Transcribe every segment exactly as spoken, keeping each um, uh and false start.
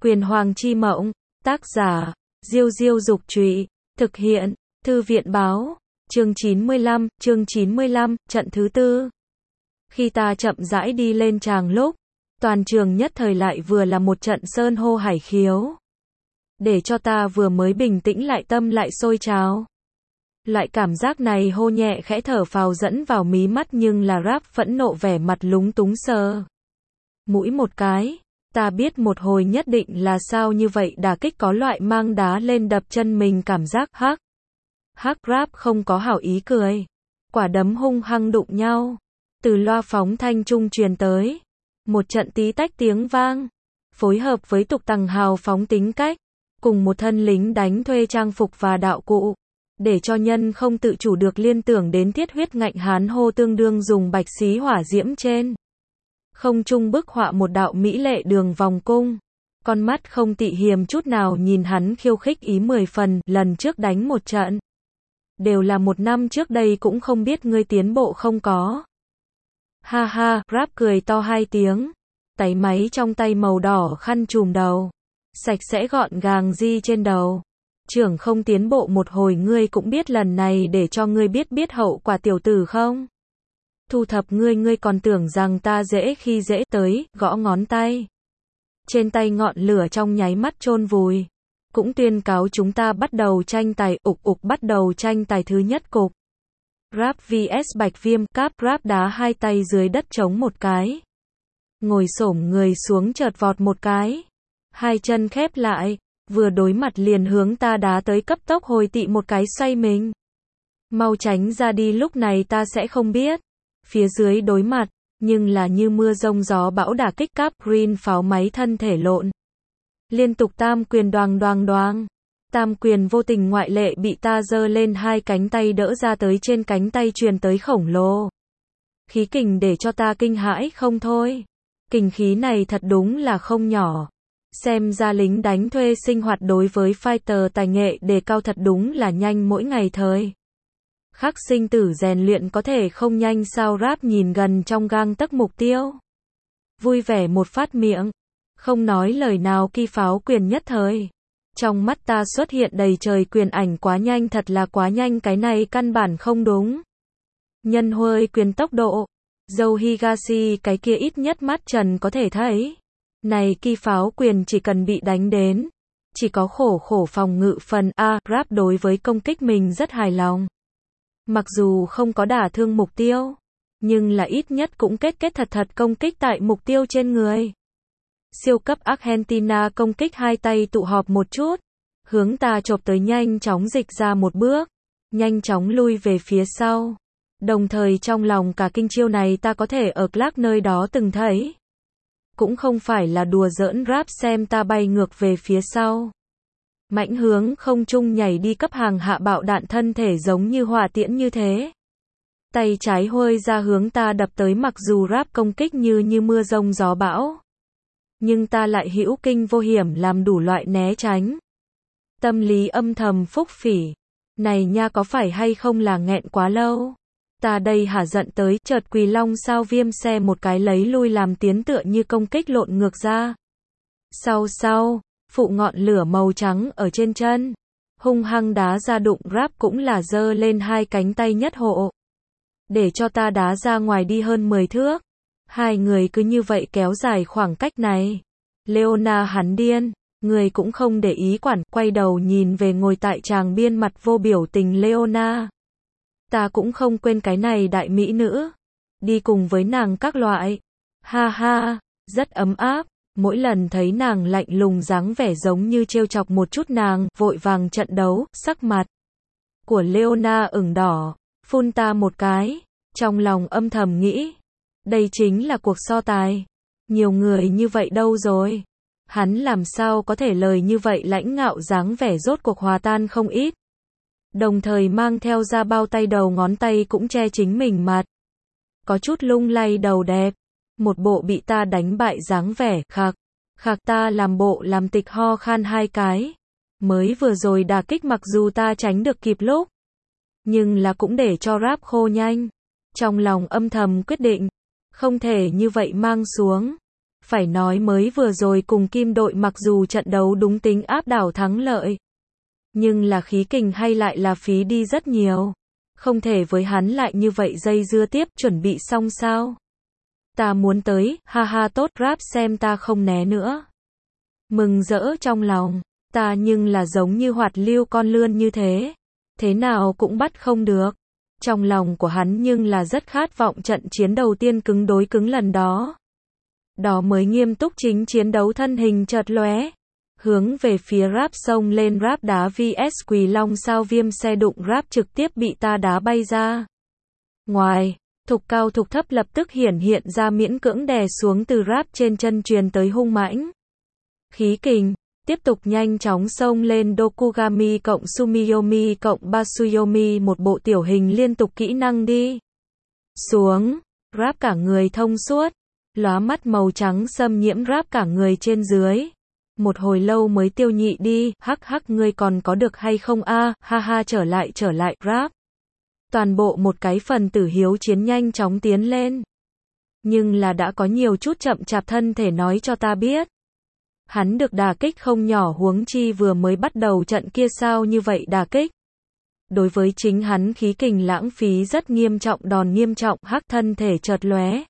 Quyền Hoàng Chi Mộng, tác giả, Diêu Diêu Dục Trụy, thực hiện, Thư viện Báo, chương chín mươi lăm, chương chín mươi lăm, trận thứ tư. Khi ta chậm rãi đi lên tràng lúc, toàn trường nhất thời lại vừa là một trận sơn hô hải khiếu. Để cho ta vừa mới bình tĩnh lại tâm lại sôi trào. Loại cảm giác này hô nhẹ khẽ thở phào dẫn vào mí mắt nhưng là Rap phẫn nộ vẻ mặt lúng túng sờ mũi một cái. Ta biết một hồi nhất định là sao như vậy đả kích có loại mang đá lên đập chân mình cảm giác hắc. Hắc Rap không có hảo ý cười. Quả đấm hung hăng đụng nhau. Từ loa phóng thanh trung truyền tới. Một trận tí tách tiếng vang. Phối hợp với tục tằng hào phóng tính cách. Cùng một thân lính đánh thuê trang phục và đạo cụ. Để cho nhân không tự chủ được liên tưởng đến thiết huyết ngạnh hán hô tương đương dùng bạch xí hỏa diễm trên. Không trung bức họa một đạo mỹ lệ đường vòng cung. Con mắt không tị hiềm chút nào nhìn hắn khiêu khích ý mười phần, lần trước đánh một trận. Đều là một năm trước đây cũng không biết ngươi tiến bộ không có. Ha ha, Rap cười to hai tiếng. Tay máy trong tay màu đỏ khăn trùm đầu. Sạch sẽ gọn gàng di trên đầu. Trưởng không tiến bộ một hồi ngươi cũng biết lần này để cho ngươi biết biết hậu quả tiểu tử không? Thu thập ngươi ngươi còn tưởng rằng ta dễ khi dễ tới, gõ ngón tay. Trên tay ngọn lửa trong nháy mắt chôn vùi. Cũng tuyên cáo chúng ta bắt đầu tranh tài, ục ục bắt đầu tranh tài thứ nhất cục. Rap vs Bạch Viêm, Cáp Rap đá hai tay dưới đất chống một cái. Ngồi xổm người xuống chợt vọt một cái. Hai chân khép lại, vừa đối mặt liền hướng ta đá tới cấp tốc hồi tị một cái xoay mình. Mau tránh ra đi lúc này ta sẽ không biết. Phía dưới đối mặt, nhưng là như mưa rông gió bão đả kích Cáp Green pháo máy thân thể lộn. Liên tục tam quyền đoàng đoàng đoàng. Tam quyền vô tình ngoại lệ bị ta giơ lên hai cánh tay đỡ ra tới trên cánh tay truyền tới khổng lồ. Khí kình để cho ta kinh hãi không thôi. Kình khí này thật đúng là không nhỏ. Xem ra lính đánh thuê sinh hoạt đối với fighter tài nghệ đề cao thật đúng là nhanh mỗi ngày thời. Khắc sinh tử rèn luyện có thể không nhanh sao Rap nhìn gần trong gang tấc mục tiêu. Vui vẻ một phát miệng. Không nói lời nào kỳ pháo quyền nhất thời. Trong mắt ta xuất hiện đầy trời quyền ảnh quá nhanh thật là quá nhanh cái này căn bản không đúng. Nhân huơi quyền tốc độ. Dâu Higashi cái kia ít nhất mắt trần có thể thấy. Này kỳ pháo quyền chỉ cần bị đánh đến. Chỉ có khổ khổ phòng ngự phần A. Rap đối với công kích mình rất hài lòng. Mặc dù không có đả thương mục tiêu. Nhưng là ít nhất cũng kết kết thật thật công kích tại mục tiêu trên người. Siêu cấp Argentina công kích hai tay tụ họp một chút. Hướng ta chộp tới nhanh chóng dịch ra một bước. Nhanh chóng lui về phía sau. Đồng thời trong lòng cả kinh chiêu này ta có thể ở Clark nơi đó từng thấy. Cũng không phải là đùa giỡn Rap xem ta bay ngược về phía sau. Mãnh hướng không trung nhảy đi cấp hàng hạ bạo đạn thân thể giống như hỏa tiễn như thế. Tay trái huơi ra hướng ta đập tới mặc dù Rap công kích như như mưa rông gió bão. Nhưng ta lại hữu kinh vô hiểm làm đủ loại né tránh. Tâm lý âm thầm phúc phỉ. Này nha có phải hay không là nghẹn quá lâu. Ta đây hả giận tới chợt Quỳ Long sao Viêm xe một cái lấy lui làm tiến tựa như công kích lộn ngược ra. Sau sau, phụ ngọn lửa màu trắng ở trên chân. Hung hăng đá ra đụng Rap cũng là giơ lên hai cánh tay nhất hộ. Để cho ta đá ra ngoài đi hơn mười thước. Hai người cứ như vậy kéo dài khoảng cách này. Leona hắn điên. Người cũng không để ý quản, quay đầu nhìn về ngồi tại tràng biên mặt vô biểu tình Leona. Ta cũng không quên cái này đại mỹ nữ. Đi cùng với nàng các loại. Ha ha, rất ấm áp. Mỗi lần thấy nàng lạnh lùng dáng vẻ giống như trêu chọc một chút nàng, vội vàng trận đấu, sắc mặt của Leona ửng đỏ, phun ta một cái, trong lòng âm thầm nghĩ. Đây chính là cuộc so tài. Nhiều người như vậy đâu rồi. Hắn làm sao có thể lời như vậy lãnh ngạo dáng vẻ rốt cuộc hòa tan không ít. Đồng thời mang theo ra bao tay đầu ngón tay cũng che chính mình mặt. Có chút lung lay đầu đẹp. Một bộ bị ta đánh bại dáng vẻ, khạc. Khạc ta làm bộ làm tịch ho khan hai cái. Mới vừa rồi đả kích mặc dù ta tránh được kịp lúc. Nhưng là cũng để cho Rap khô nhanh. Trong lòng âm thầm quyết định. Không thể như vậy mang xuống. Phải nói mới vừa rồi cùng Kim đội mặc dù trận đấu đúng tính áp đảo thắng lợi, nhưng là khí kình hay lại là phí đi rất nhiều. Không thể với hắn lại như vậy dây dưa tiếp, chuẩn bị xong sao? Ta muốn tới, ha ha tốt rap xem ta không né nữa. Mừng rỡ trong lòng, ta nhưng là giống như hoạt lưu con lươn như thế. Thế nào cũng bắt không được. Trong lòng của hắn nhưng là rất khát vọng trận chiến đầu tiên cứng đối cứng lần đó. Đó mới nghiêm túc chính chiến đấu thân hình chợt lóe. Hướng về phía rap xông lên rap đá vs Quỳ Long sao viêm xe đụng rap trực tiếp bị ta đá bay ra. Ngoài, thục cao thục thấp lập tức hiển hiện ra miễn cưỡng đè xuống từ rap trên chân truyền tới hung mãnh. Khí kình, tiếp tục nhanh chóng xông lên Dokugami cộng Sumiyomi cộng Basuyomi một bộ tiểu hình liên tục kỹ năng đi. Xuống, rap cả người thông suốt, lóa mắt màu trắng xâm nhiễm rap cả người trên dưới. Một hồi lâu mới tiêu nhị đi, hắc hắc ngươi còn có được hay không a, ha ha trở lại trở lại, rap. Toàn bộ một cái phần tử hiếu chiến nhanh chóng tiến lên. Nhưng là đã có nhiều chút chậm chạp thân thể nói cho ta biết. Hắn được đả kích không nhỏ huống chi vừa mới bắt đầu trận kia sao như vậy đả kích. Đối với chính hắn khí kình lãng phí rất nghiêm trọng đòn nghiêm trọng hắc thân thể chợt lóe.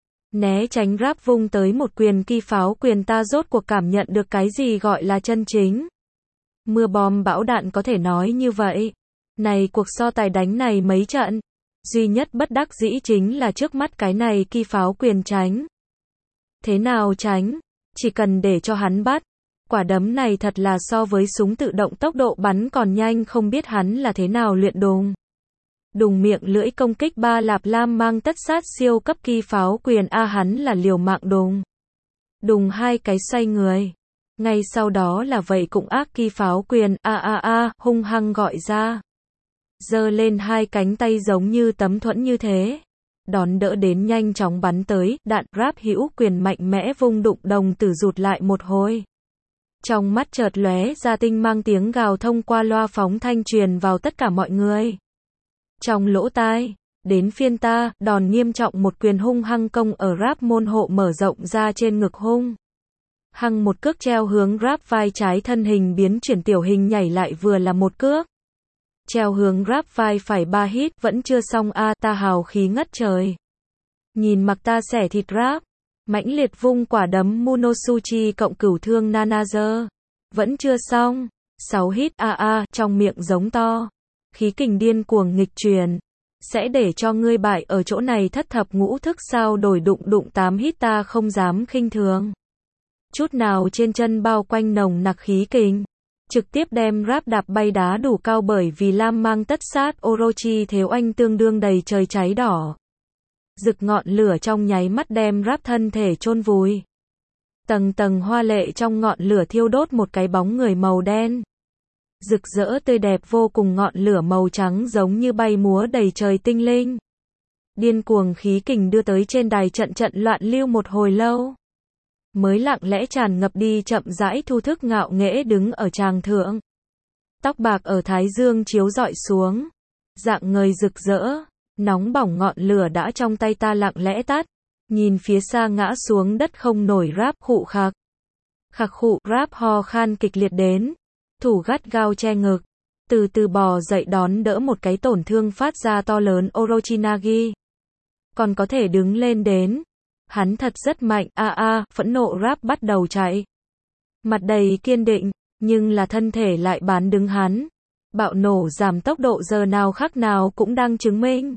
Né tránh rap vung tới một quyền ki pháo quyền ta rốt cuộc cảm nhận được cái gì gọi là chân chính. Mưa bom bão đạn có thể nói như vậy. Này cuộc so tài đánh này mấy trận. Duy nhất bất đắc dĩ chính là trước mắt cái này ki pháo quyền tránh. Thế nào tránh? Chỉ cần để cho hắn bắt. Quả đấm này thật là so với súng tự động tốc độ bắn còn nhanh không biết hắn là thế nào luyện đùng. Đùng miệng lưỡi công kích ba lạp lam mang tất sát siêu cấp ki pháo quyền a hắn là liều mạng đùng. Đùng hai cái xoay người. Ngay sau đó là vậy cũng ác ki pháo quyền a a a hung hăng gọi ra. Giơ lên hai cánh tay giống như tấm thuẫn như thế. Đón đỡ đến nhanh chóng bắn tới, đạn rap hữu quyền mạnh mẽ vung đụng đồng tử rụt lại một hồi. Trong mắt chợt lóe ra tinh mang tiếng gào thông qua loa phóng thanh truyền vào tất cả mọi người. Trong lỗ tai, đến phiên ta, đòn nghiêm trọng một quyền hung hăng công ở rap môn hộ mở rộng ra trên ngực hung. Hăng một cước treo hướng rap vai trái thân hình biến chuyển tiểu hình nhảy lại vừa là một cước. Treo hướng rap vai phải ba hit vẫn chưa xong a ta hào khí ngất trời. Nhìn mặc ta xẻ thịt rap, mãnh liệt vung quả đấm Munosuchi cộng cửu thương Nanager. Vẫn chưa xong, sáu hit a a trong miệng giống to. Khí kình điên cuồng nghịch truyền. Sẽ để cho ngươi bại ở chỗ này thất thập ngũ thức sao đổi đụng đụng tám hit ta không dám khinh thường. Chút nào trên chân bao quanh nồng nặc khí kình. Trực tiếp đem rap đạp bay đá đủ cao bởi vì lam mang tất sát Orochi thiếu anh tương đương đầy trời cháy đỏ. Rực ngọn lửa trong nháy mắt đem rap thân thể chôn vùi. Tầng tầng hoa lệ trong ngọn lửa thiêu đốt một cái bóng người màu đen. Rực rỡ tươi đẹp vô cùng ngọn lửa màu trắng giống như bay múa đầy trời tinh linh. Điên cuồng khí kình đưa tới trên đài trận trận loạn lưu một hồi lâu. Mới lặng lẽ tràn ngập đi chậm rãi thu thức ngạo nghễ đứng ở tràng thượng. Tóc bạc ở thái dương chiếu rọi xuống. Dạng ngời rực rỡ, nóng bỏng ngọn lửa đã trong tay ta lặng lẽ tắt. Nhìn phía xa ngã xuống đất không nổi rap khụ khạc. Khạc khụ rap ho khan kịch liệt đến. Thủ gắt gao che ngực. Từ từ bò dậy đón đỡ một cái tổn thương phát ra to lớn Orochinagi. Còn có thể đứng lên đến. Hắn thật rất mạnh, a a, phẫn nộ rap bắt đầu chạy. Mặt đầy kiên định, nhưng là thân thể lại bán đứng hắn. Bạo nổ giảm tốc độ giờ nào khác nào cũng đang chứng minh.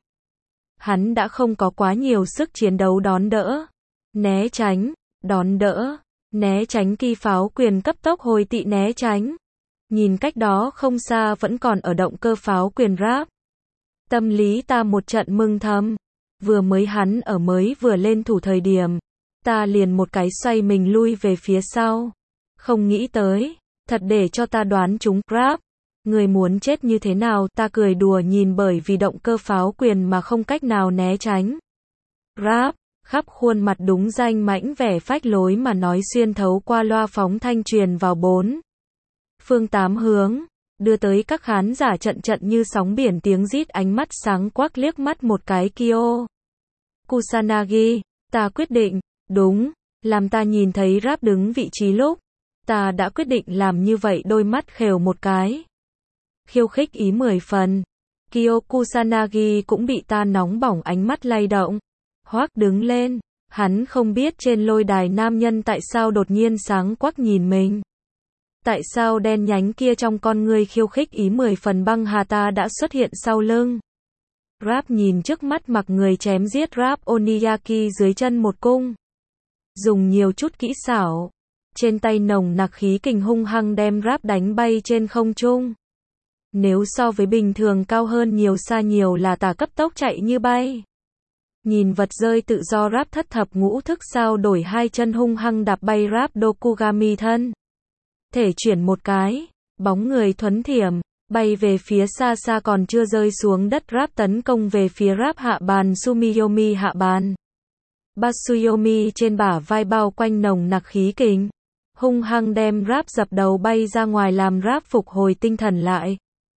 Hắn đã không có quá nhiều sức chiến đấu đón đỡ. Né tránh, đón đỡ, né tránh ki pháo quyền cấp tốc hồi tị né tránh. Nhìn cách đó không xa vẫn còn ở động cơ pháo quyền rap. Tâm lý ta một trận mừng thầm. Vừa mới hắn ở mới vừa lên thủ thời điểm. Ta liền một cái xoay mình lui về phía sau. Không nghĩ tới. Thật để cho ta đoán chúng. Rap. Người muốn chết như thế nào ta cười đùa nhìn bởi vì động cơ pháo quyền mà không cách nào né tránh. Rap. Khắp khuôn mặt đúng danh mãnh vẻ phách lối mà nói xuyên thấu qua loa phóng thanh truyền vào bốn phương tám hướng, đưa tới các khán giả trận trận như sóng biển tiếng rít ánh mắt sáng quắc liếc mắt một cái Kyo Kusanagi, ta quyết định, đúng, Làm ta nhìn thấy rap đứng vị trí lúc, ta đã quyết định làm như vậy, đôi mắt khều một cái. Khiêu khích ý mười phần. Kyo Kusanagi cũng bị ta nóng bỏng ánh mắt lay động. Hoác đứng lên, hắn không biết trên lôi đài nam nhân tại sao đột nhiên sáng quắc nhìn mình. Tại sao đen nhánh kia trong con ngươi khiêu khích ý mười phần băng hà ta đã xuất hiện sau lưng. Rap nhìn trước mắt mặc người chém giết rap Oniyaki dưới chân một cung. Dùng nhiều chút kỹ xảo. Trên tay nồng nặc khí kình hung hăng đem rap đánh bay trên không trung. Nếu so với bình thường cao hơn nhiều xa nhiều là tả cấp tốc chạy như bay. Nhìn vật rơi tự do rap thất thập ngũ thức sao đổi hai chân hung hăng đạp bay rap Dokugami thân. Thể chuyển một cái, bóng người thuấn thiểm, bay về phía xa xa còn chưa rơi xuống đất rap tấn công về phía rap hạ bàn Sumiyomi hạ bàn. Batsuyomi trên bả vai bao quanh nồng nặc khí kình. Hung hăng đem rap dập đầu bay ra ngoài làm rap phục hồi tinh thần lại.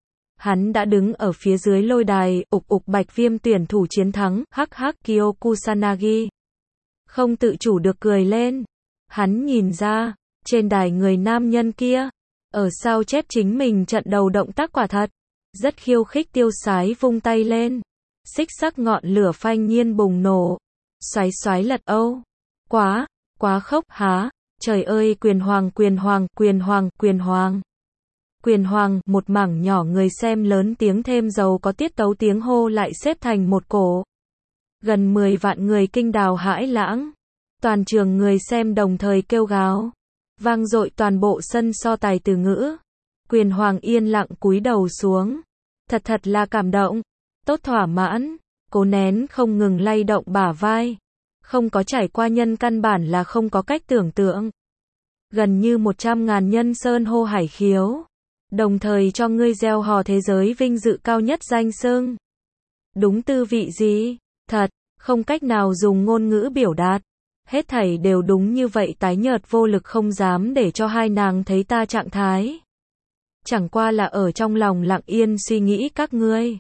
Hắn đã đứng ở phía dưới lôi đài, ục ục bạch viêm tuyển thủ chiến thắng, hắc hắc Kyo Kusanagi. Không tự chủ được cười lên. Hắn nhìn ra, trên đài người nam nhân kia, ở sao chép chính mình trận đầu động tác quả thật. Rất khiêu khích tiêu sái vung tay lên. Xích sắc ngọn lửa phanh nhiên bùng nổ. Xoáy xoáy lật âu. Quá, quá khốc há. Trời ơi quyền hoàng quyền hoàng quyền hoàng quyền hoàng. Quyền hoàng, một mảng nhỏ người xem lớn tiếng thêm dầu có tiết tấu tiếng hô lại xếp thành một cổ. Gần mười vạn người kinh đào hãi lãng. Toàn trường người xem đồng thời kêu gào. Vang dội toàn bộ sân so tài từ ngữ. Quyền hoàng yên lặng cúi đầu xuống. Thật thật là cảm động. Tốt thỏa mãn. Cố nén không ngừng lay động bả vai. Không có trải qua nhân căn bản là không có cách tưởng tượng. Gần như một trăm ngàn nhân sơn hô hải khiếu. Đồng thời cho ngươi gieo hò thế giới vinh dự cao nhất danh xưng. Đúng tư vị gì? Thật, không cách nào dùng ngôn ngữ biểu đạt. Hết thảy đều đúng như vậy tái nhợt vô lực không dám để cho hai nàng thấy ta trạng thái. Chẳng qua là ở trong lòng lặng yên suy nghĩ các ngươi.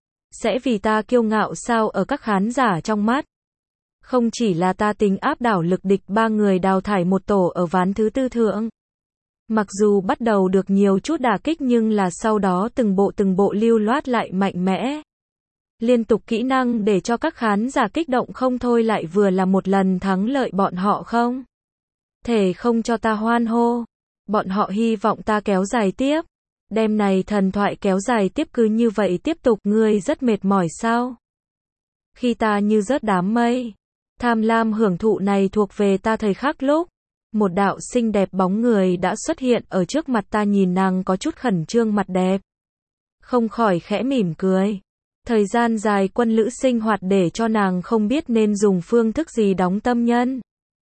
Sẽ vì ta kiêu ngạo sao ở các khán giả trong mắt. Không chỉ là ta tính áp đảo lực địch ba người đào thải một tổ ở ván thứ tư thượng. Mặc dù bắt đầu được nhiều chút đả kích nhưng là sau đó từng bộ từng bộ lưu loát lại mạnh mẽ. Liên tục kỹ năng để cho các khán giả kích động không thôi lại vừa là một lần thắng lợi bọn họ không. Thể không cho ta hoan hô. Bọn họ hy vọng ta kéo dài tiếp. Đêm này thần thoại kéo dài tiếp cứ như vậy tiếp tục ngươi rất mệt mỏi sao. Khi ta như rớt đám mây. Tham lam hưởng thụ này thuộc về ta thời khắc lúc. Một đạo xinh đẹp bóng người đã xuất hiện ở trước mặt ta nhìn nàng có chút khẩn trương mặt đẹp. Không khỏi khẽ mỉm cười. Thời gian dài quân lữ sinh hoạt để cho nàng không biết nên dùng phương thức gì đóng tâm nhân.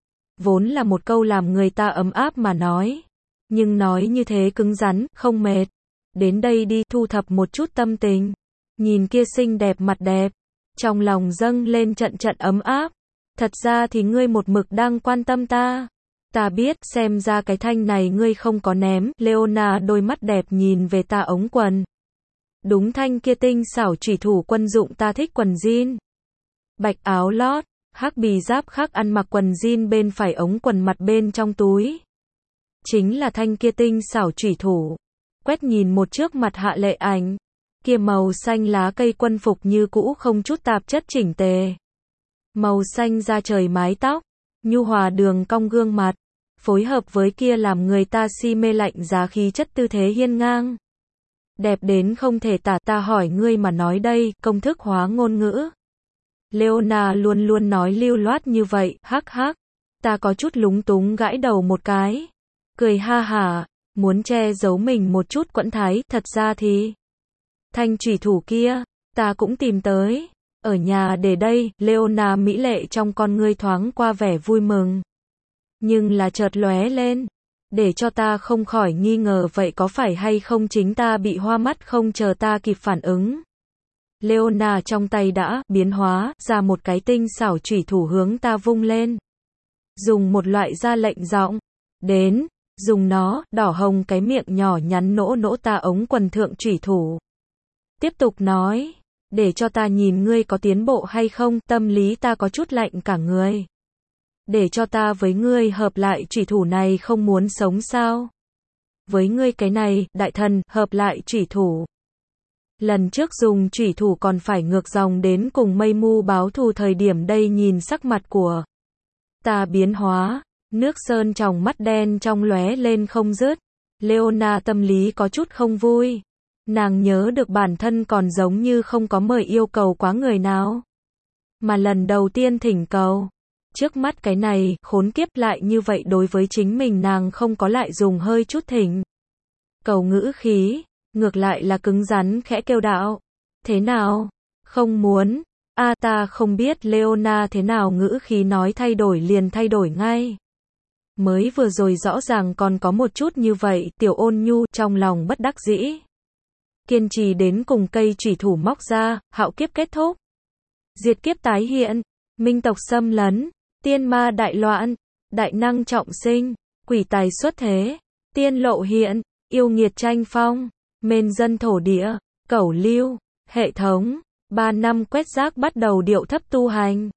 Vốn là một câu làm người ta ấm áp mà nói. Nhưng nói như thế cứng rắn, không mệt. Đến đây đi thu thập một chút tâm tình. Nhìn kia xinh đẹp mặt đẹp. Trong lòng dâng lên trận trận ấm áp. Thật ra thì ngươi một mực đang quan tâm ta. Ta biết, xem ra cái thanh này ngươi không có ném. Leona đôi mắt đẹp nhìn về ta ống quần. Đúng thanh kia tinh xảo chủy thủ quân dụng ta thích quần jean. Bạch áo lót, hắc bì giáp khác ăn mặc quần jean bên phải ống quần mặt bên trong túi. Chính là thanh kia tinh xảo chủy thủ. Quét nhìn một trước mặt Hạ Lệ Ảnh. Kia màu xanh lá cây quân phục như cũ không chút tạp chất chỉnh tề. Màu xanh da trời mái tóc. Nhu hòa đường cong gương mặt. Phối hợp với kia làm người ta si mê lạnh giá khí chất tư thế hiên ngang. Đẹp đến không thể tả ta hỏi ngươi mà nói đây, công thức hóa ngôn ngữ. Leona luôn luôn nói lưu loát như vậy, hắc hắc. Ta có chút lúng túng gãi đầu một cái. Cười ha hả, muốn che giấu mình một chút quẫn thái, thật ra thì. Thanh chủy thủ kia, ta cũng tìm tới. Ở nhà để đây, Leona mỹ lệ trong con ngươi thoáng qua vẻ vui mừng. Nhưng là chợt lóe lên. Để cho ta không khỏi nghi ngờ vậy có phải hay không chính ta bị hoa mắt không chờ ta kịp phản ứng. Leona trong tay đã biến hóa ra một cái tinh xảo chủy thủ hướng ta vung lên. Dùng một loại ra lệnh giọng. Đến, dùng nó, đỏ hồng cái miệng nhỏ nhắn nỗ nỗ ta ống quần thượng chủy thủ. Tiếp tục nói, để cho ta nhìn ngươi có tiến bộ hay không, tâm lý ta có chút lạnh cả người. để cho ta với ngươi hợp lại chủy thủ này không muốn sống sao? Với ngươi cái này, đại thần, hợp lại chủy thủ. Lần trước dùng chủy thủ còn phải ngược dòng đến cùng mây mu báo thù thời điểm đây nhìn sắc mặt của ta biến hóa, nước sơn trong mắt đen trong lóe lên không dứt. Leona tâm lý có chút không vui. Nàng nhớ được bản thân còn giống như không có mời yêu cầu quá người nào. Mà lần đầu tiên thỉnh cầu. Trước mắt cái này, khốn kiếp lại như vậy đối với chính mình nàng không có lại dùng hơi chút thỉnh cầu ngữ khí, ngược lại là cứng rắn khẽ kêu đạo. Thế nào? Không muốn. A ta không biết Leona thế nào ngữ khí nói thay đổi liền thay đổi ngay. Mới vừa rồi rõ ràng còn có một chút như vậy, tiểu ôn nhu trong lòng bất đắc dĩ. Kiên trì đến cùng cây chủy thủ móc ra, hạo kiếp kết thúc. Diệt kiếp tái hiện, minh tộc xâm lấn, tiên ma đại loạn, đại năng trọng sinh, quỷ tài xuất thế, tiên lộ hiện, yêu nghiệt tranh phong, mền dân thổ địa, cẩu lưu, hệ thống, ba năm quét rác bắt đầu điệu thấp tu hành.